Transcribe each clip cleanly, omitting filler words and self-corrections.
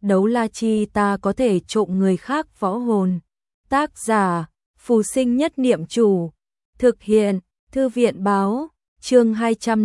đấu la chi ta có thể trộm người khác võ hồn. Tác giả, Phù Sinh Nhất Niệm Chủ. Thực hiện, Thư viện báo, chương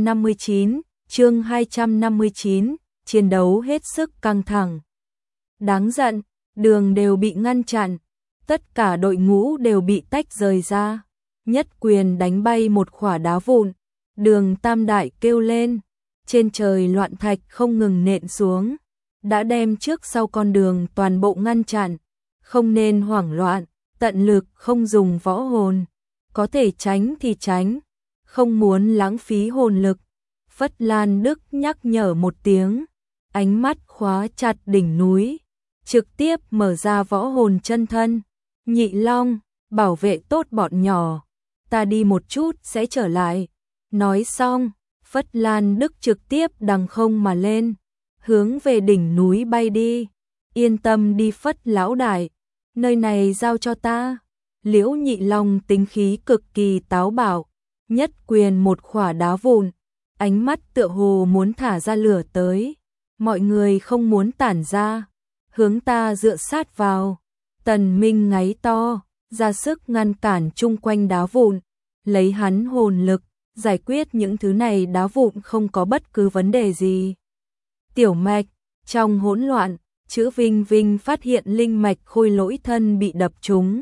259, chiến đấu hết sức căng thẳng. Đáng giận, đường đều bị ngăn chặn, tất cả đội ngũ đều bị tách rời ra. Nhất quyền đánh bay một khỏa đá vụn, Đường Tam Đại kêu lên, trên trời loạn thạch không ngừng nện xuống, đã đem trước sau con đường toàn bộ ngăn chặn, không nên hoảng loạn, tận lực không dùng võ hồn, có thể tránh thì tránh, không muốn lãng phí hồn lực. Phất Lan Đức nhắc nhở một tiếng, ánh mắt khóa chặt đỉnh núi, trực tiếp mở ra võ hồn chân thân. Nhị Long, bảo vệ tốt bọn nhỏ, ta đi một chút sẽ trở lại. Nói xong, Phất Lan Đức trực tiếp đằng không mà lên, hướng về đỉnh núi bay đi. Yên tâm đi Phất lão đại, nơi này giao cho ta. Liễu Nhị Long tính khí cực kỳ táo bạo, nhất quyền một khỏa đá vụn, ánh mắt tựa hồ muốn thả ra lửa tới. Mọi người không muốn tản ra, hướng ta dựa sát vào. Tần Minh ngáy to, ra sức ngăn cản chung quanh đá vụn, lấy hắn hồn lực, giải quyết những thứ này đá vụn không có bất cứ vấn đề gì. Tiểu mạch, trong hỗn loạn, chữ Vinh Vinh phát hiện linh mạch khôi lỗi thân bị đập trúng.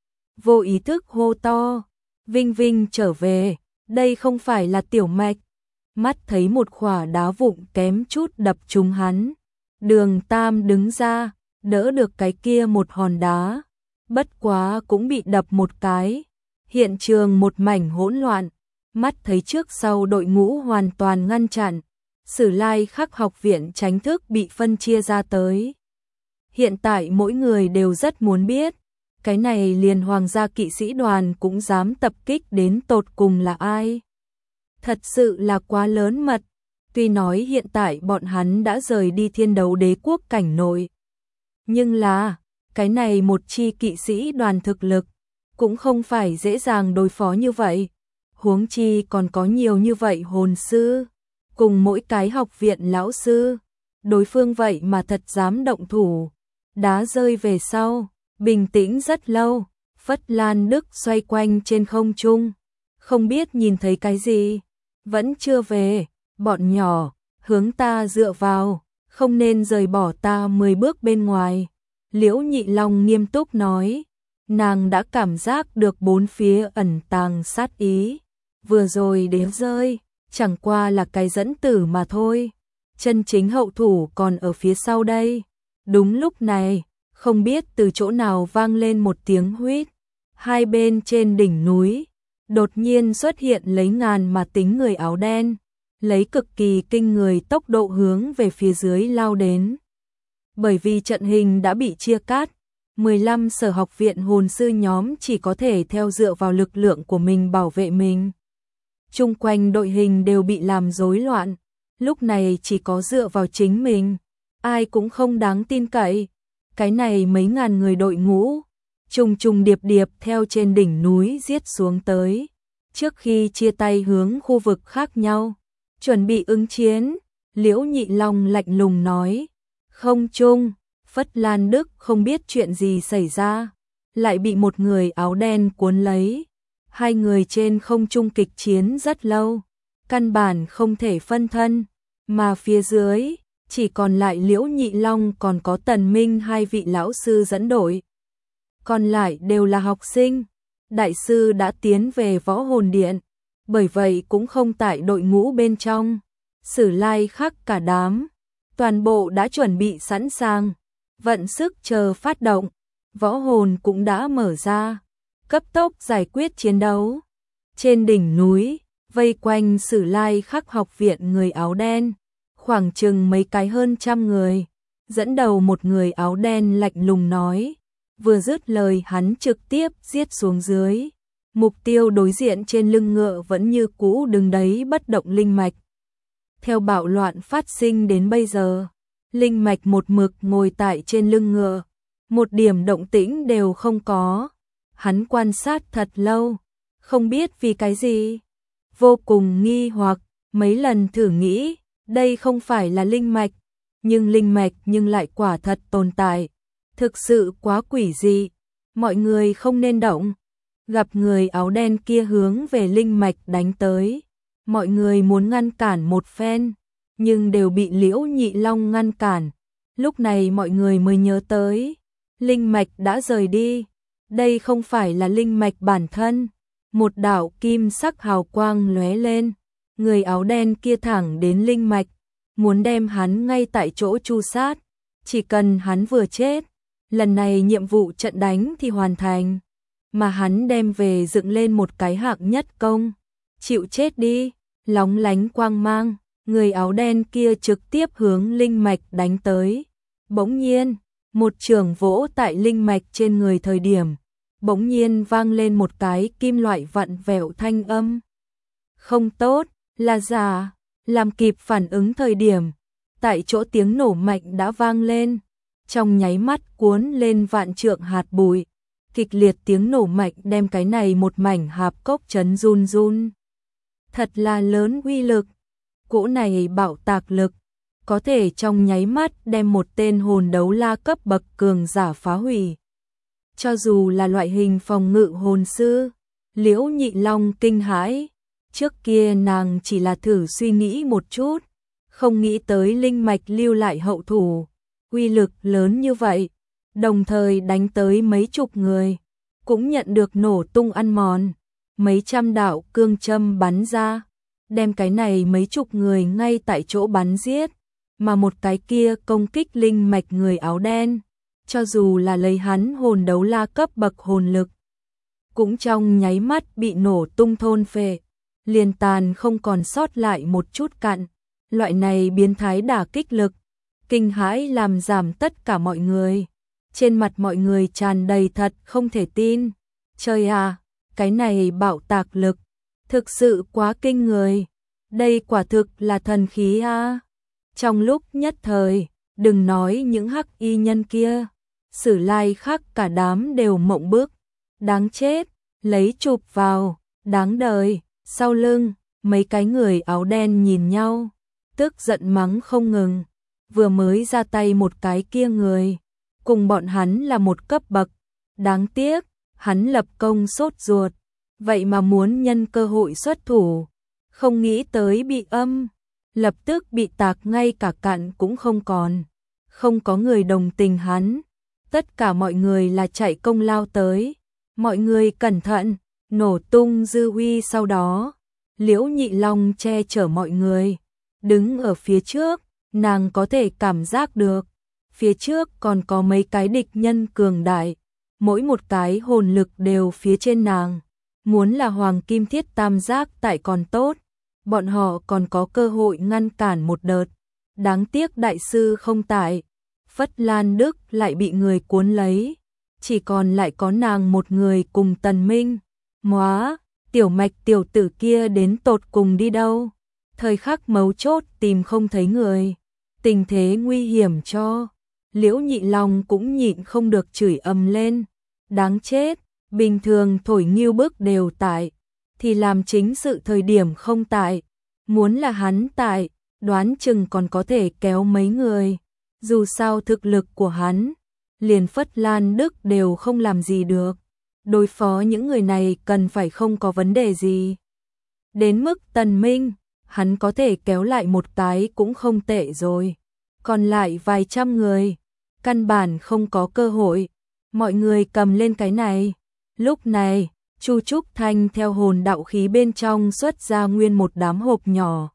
Vô ý thức hô to, Vinh Vinh trở về, đây không phải là tiểu mạch. Mắt thấy một khỏa đá vụn kém chút đập trúng hắn. Đường Tam đứng ra, đỡ được cái kia một hòn đá, bất quá cũng bị đập một cái. Hiện trường một mảnh hỗn loạn, mắt thấy trước sau đội ngũ hoàn toàn ngăn chặn. Sử Lai Khắc học viện tránh thức bị phân chia ra tới. Hiện tại mỗi người đều rất muốn biết, cái này liền hoàng gia kỵ sĩ đoàn cũng dám tập kích đến tột cùng là ai. Thật sự là quá lớn mật, tuy nói hiện tại bọn hắn đã rời đi Thiên Đấu Đế quốc cảnh nội. Nhưng là, cái này một chi kỵ sĩ đoàn thực lực, cũng không phải dễ dàng đối phó như vậy. Huống chi còn có nhiều như vậy hồn sư, cùng mỗi cái học viện lão sư. Đối phương vậy mà thật dám động thủ. Đá rơi về sau, bình tĩnh rất lâu, Phất Lan Đức xoay quanh trên không trung, không biết nhìn thấy cái gì. Vẫn chưa về, bọn nhỏ, hướng ta dựa vào, không nên rời bỏ ta 10 bước bên ngoài. Liễu Nhị Long nghiêm túc nói, nàng đã cảm giác được bốn phía ẩn tàng sát ý. Vừa rồi đến rơi, chẳng qua là cái dẫn tử mà thôi. Chân chính hậu thủ còn ở phía sau đây. Đúng lúc này, không biết từ chỗ nào vang lên một tiếng huýt. Hai bên trên đỉnh núi, đột nhiên xuất hiện lấy ngàn mà tính người áo đen, lấy cực kỳ kinh người tốc độ hướng về phía dưới lao đến. Bởi vì trận hình đã bị chia cắt, 15 sở học viện hồn sư nhóm chỉ có thể theo dựa vào lực lượng của mình bảo vệ mình. Chung quanh đội hình đều bị làm rối loạn, lúc này chỉ có dựa vào chính mình, ai cũng không đáng tin cậy. Cái này mấy ngàn người đội ngũ, trùng trùng điệp điệp theo trên đỉnh núi giết xuống tới, trước khi chia tay hướng khu vực khác nhau, chuẩn bị ứng chiến. Liễu Nhị Long lạnh lùng nói, không chung, Phất Lan Đức không biết chuyện gì xảy ra, lại bị một người áo đen cuốn lấy. Hai người trên không trung kịch chiến rất lâu, căn bản không thể phân thân, mà phía dưới chỉ còn lại Liễu Nhị Long còn có Tần Minh hai vị lão sư dẫn đội. Còn lại đều là học sinh, đại sư đã tiến về võ hồn điện, bởi vậy cũng không tại đội ngũ bên trong. Sử Lai Khắc cả đám, toàn bộ đã chuẩn bị sẵn sàng, vận sức chờ phát động, võ hồn cũng đã mở ra, cấp tốc giải quyết chiến đấu. Trên đỉnh núi, vây quanh Sử Lai Khắc học viện người áo đen, khoảng chừng mấy cái hơn trăm người, dẫn đầu một người áo đen lạnh lùng nói, vừa dứt lời hắn trực tiếp giết xuống dưới. Mục tiêu đối diện trên lưng ngựa vẫn như cũ đứng đấy bất động linh mạch. Theo bạo loạn phát sinh đến bây giờ, linh mạch một mực ngồi tại trên lưng ngựa, một điểm động tĩnh đều không có. Hắn quan sát thật lâu, không biết vì cái gì, vô cùng nghi hoặc, mấy lần thử nghĩ, đây không phải là linh mạch, nhưng linh mạch nhưng lại quả thật tồn tại. Thực sự quá quỷ dị, mọi người không nên động. Gặp người áo đen kia hướng về linh mạch đánh tới. Mọi người muốn ngăn cản một phen, nhưng đều bị Liễu Nhị Long ngăn cản. Lúc này mọi người mới nhớ tới, linh mạch đã rời đi. Đây không phải là linh mạch bản thân. Một đạo kim sắc hào quang lóe lên, người áo đen kia thẳng đến linh mạch, muốn đem hắn ngay tại chỗ tru sát. Chỉ cần hắn vừa chết, lần này nhiệm vụ trận đánh thì hoàn thành, mà hắn đem về dựng lên một cái hạng nhất công. Chịu chết đi, lóng lánh quang mang, người áo đen kia trực tiếp hướng linh mạch đánh tới. Bỗng nhiên, một chưởng vỗ tại linh mạch trên người thời điểm, bỗng nhiên vang lên một cái kim loại vặn vẹo thanh âm. Không tốt, là giả. Làm kịp phản ứng thời điểm, tại chỗ tiếng nổ mạnh đã vang lên, trong nháy mắt cuốn lên vạn trượng hạt bụi. Kịch liệt tiếng nổ mạnh đem cái này một mảnh hạp cốc chấn run run. Thật là lớn uy lực, cỗ này bạo tạc lực, có thể trong nháy mắt đem một tên hồn đấu la cấp bậc cường giả phá hủy. Cho dù là loại hình phòng ngự hồn sư, Liễu Nhị Long kinh hãi. Trước kia nàng chỉ là thử suy nghĩ một chút, không nghĩ tới linh mạch lưu lại hậu thủ, uy lực lớn như vậy, đồng thời đánh tới mấy chục người, cũng nhận được nổ tung ăn mòn, mấy trăm đạo cương châm bắn ra, đem cái này mấy chục người ngay tại chỗ bắn giết, mà một cái kia công kích linh mạch người áo đen, cho dù là lấy hắn hồn đấu la cấp bậc hồn lực, cũng trong nháy mắt bị nổ tung thôn phệ, liền tàn không còn sót lại một chút cặn. Loại này biến thái đả kích lực, kinh hãi làm giảm tất cả mọi người. Trên mặt mọi người tràn đầy thật không thể tin. Trời à, cái này bạo tạc lực, thực sự quá kinh người. Đây quả thực là thần khí a. Trong lúc nhất thời, đừng nói những hắc y nhân kia, Sử Lai khác cả đám đều mộng bức. Đáng chết, lấy chụp vào, đáng đời. Sau lưng, mấy cái người áo đen nhìn nhau, tức giận mắng không ngừng. Vừa mới ra tay một cái kia người, cùng bọn hắn là một cấp bậc. Đáng tiếc, hắn lập công sốt ruột, vậy mà muốn nhân cơ hội xuất thủ. Không nghĩ tới bị âm, lập tức bị tạc ngay cả cặn cũng không còn. Không có người đồng tình hắn, tất cả mọi người là chạy công lao tới. Mọi người cẩn thận. Nổ tung dư uy sau đó, Liễu Nhị Long che chở mọi người, đứng ở phía trước, nàng có thể cảm giác được, phía trước còn có mấy cái địch nhân cường đại, mỗi một cái hồn lực đều phía trên nàng, muốn là Hoàng Kim Thiết Tam Giác tại còn tốt, bọn họ còn có cơ hội ngăn cản một đợt, đáng tiếc đại sư không tại, Phất Lan Đức lại bị người cuốn lấy, chỉ còn lại có nàng một người cùng Tần Minh. Móa, tiểu mạch tiểu tử kia đến tột cùng đi đâu? Thời khắc mấu chốt tìm không thấy người, tình thế nguy hiểm cho. Liễu Nhị Long cũng nhịn không được chửi ầm lên. Đáng chết, bình thường thổi nghiêu bức đều tại, thì làm chính sự thời điểm không tại. Muốn là hắn tại, đoán chừng còn có thể kéo mấy người. Dù sao thực lực của hắn, liền Phất Lan Đức đều không làm gì được. Đối phó những người này cần phải không có vấn đề gì. Đến mức Tần Minh, hắn có thể kéo lại một cái cũng không tệ rồi. Còn lại vài trăm người, căn bản không có cơ hội. Mọi người cầm lên cái này. Lúc này, Chu Trúc Thanh theo hồn đạo khí bên trong xuất ra nguyên một đám hộp nhỏ.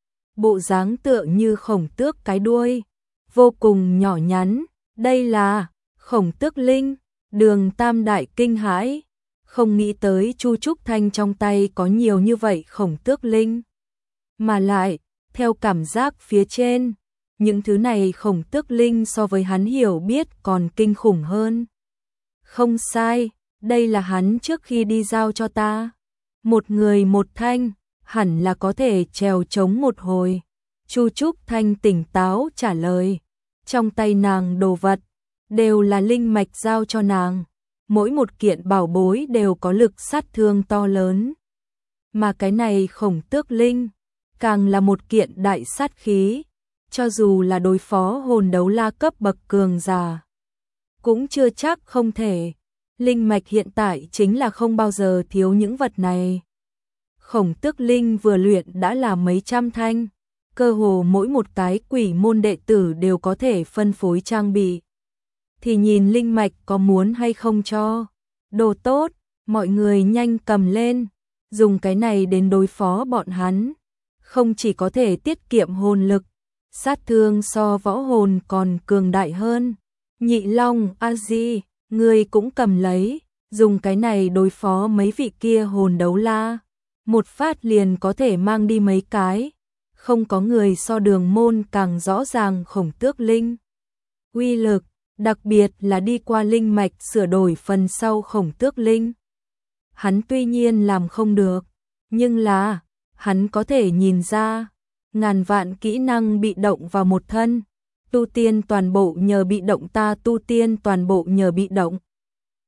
Bộ dáng tựa như khổng tước cái đuôi, vô cùng nhỏ nhắn. Đây là khổng tước linh. Đường Tam Đại kinh hãi, không nghĩ tới Chu Trúc Thanh trong tay có nhiều như vậy khổng tước linh. Mà lại, theo cảm giác phía trên, những thứ này khổng tước linh so với hắn hiểu biết còn kinh khủng hơn. Không sai, đây là hắn trước khi đi giao cho ta. Một người một thanh, hẳn là có thể trèo trống một hồi. Chu Trúc Thanh tỉnh táo trả lời, trong tay nàng đồ vật đều là linh mạch giao cho nàng, mỗi một kiện bảo bối đều có lực sát thương to lớn. Mà cái này khổng tước linh, càng là một kiện đại sát khí, cho dù là đối phó hồn đấu la cấp bậc cường giả, cũng chưa chắc không thể. Linh mạch hiện tại chính là không bao giờ thiếu những vật này. Khổng Tước Linh vừa luyện đã là mấy trăm thanh, cơ hồ mỗi một cái quỷ môn đệ tử đều có thể phân phối trang bị. Thì nhìn linh mạch có muốn hay không cho. Đồ tốt, mọi người nhanh cầm lên, dùng cái này đến đối phó bọn hắn. Không chỉ có thể tiết kiệm hồn lực, sát thương so võ hồn còn cường đại hơn. Nhị Long, A Di, ngươi cũng cầm lấy, dùng cái này đối phó mấy vị kia hồn đấu la. Một phát liền có thể mang đi mấy cái. Không có người so Đường Môn càng rõ ràng Khổng Tước Linh uy lực, đặc biệt là đi qua linh mạch sửa đổi phần sau Khổng Tước Linh. Hắn tuy nhiên làm không được, nhưng là hắn có thể nhìn ra, ngàn vạn kỹ năng bị động vào một thân, tu tiên toàn bộ nhờ bị động ta tu tiên toàn bộ nhờ bị động.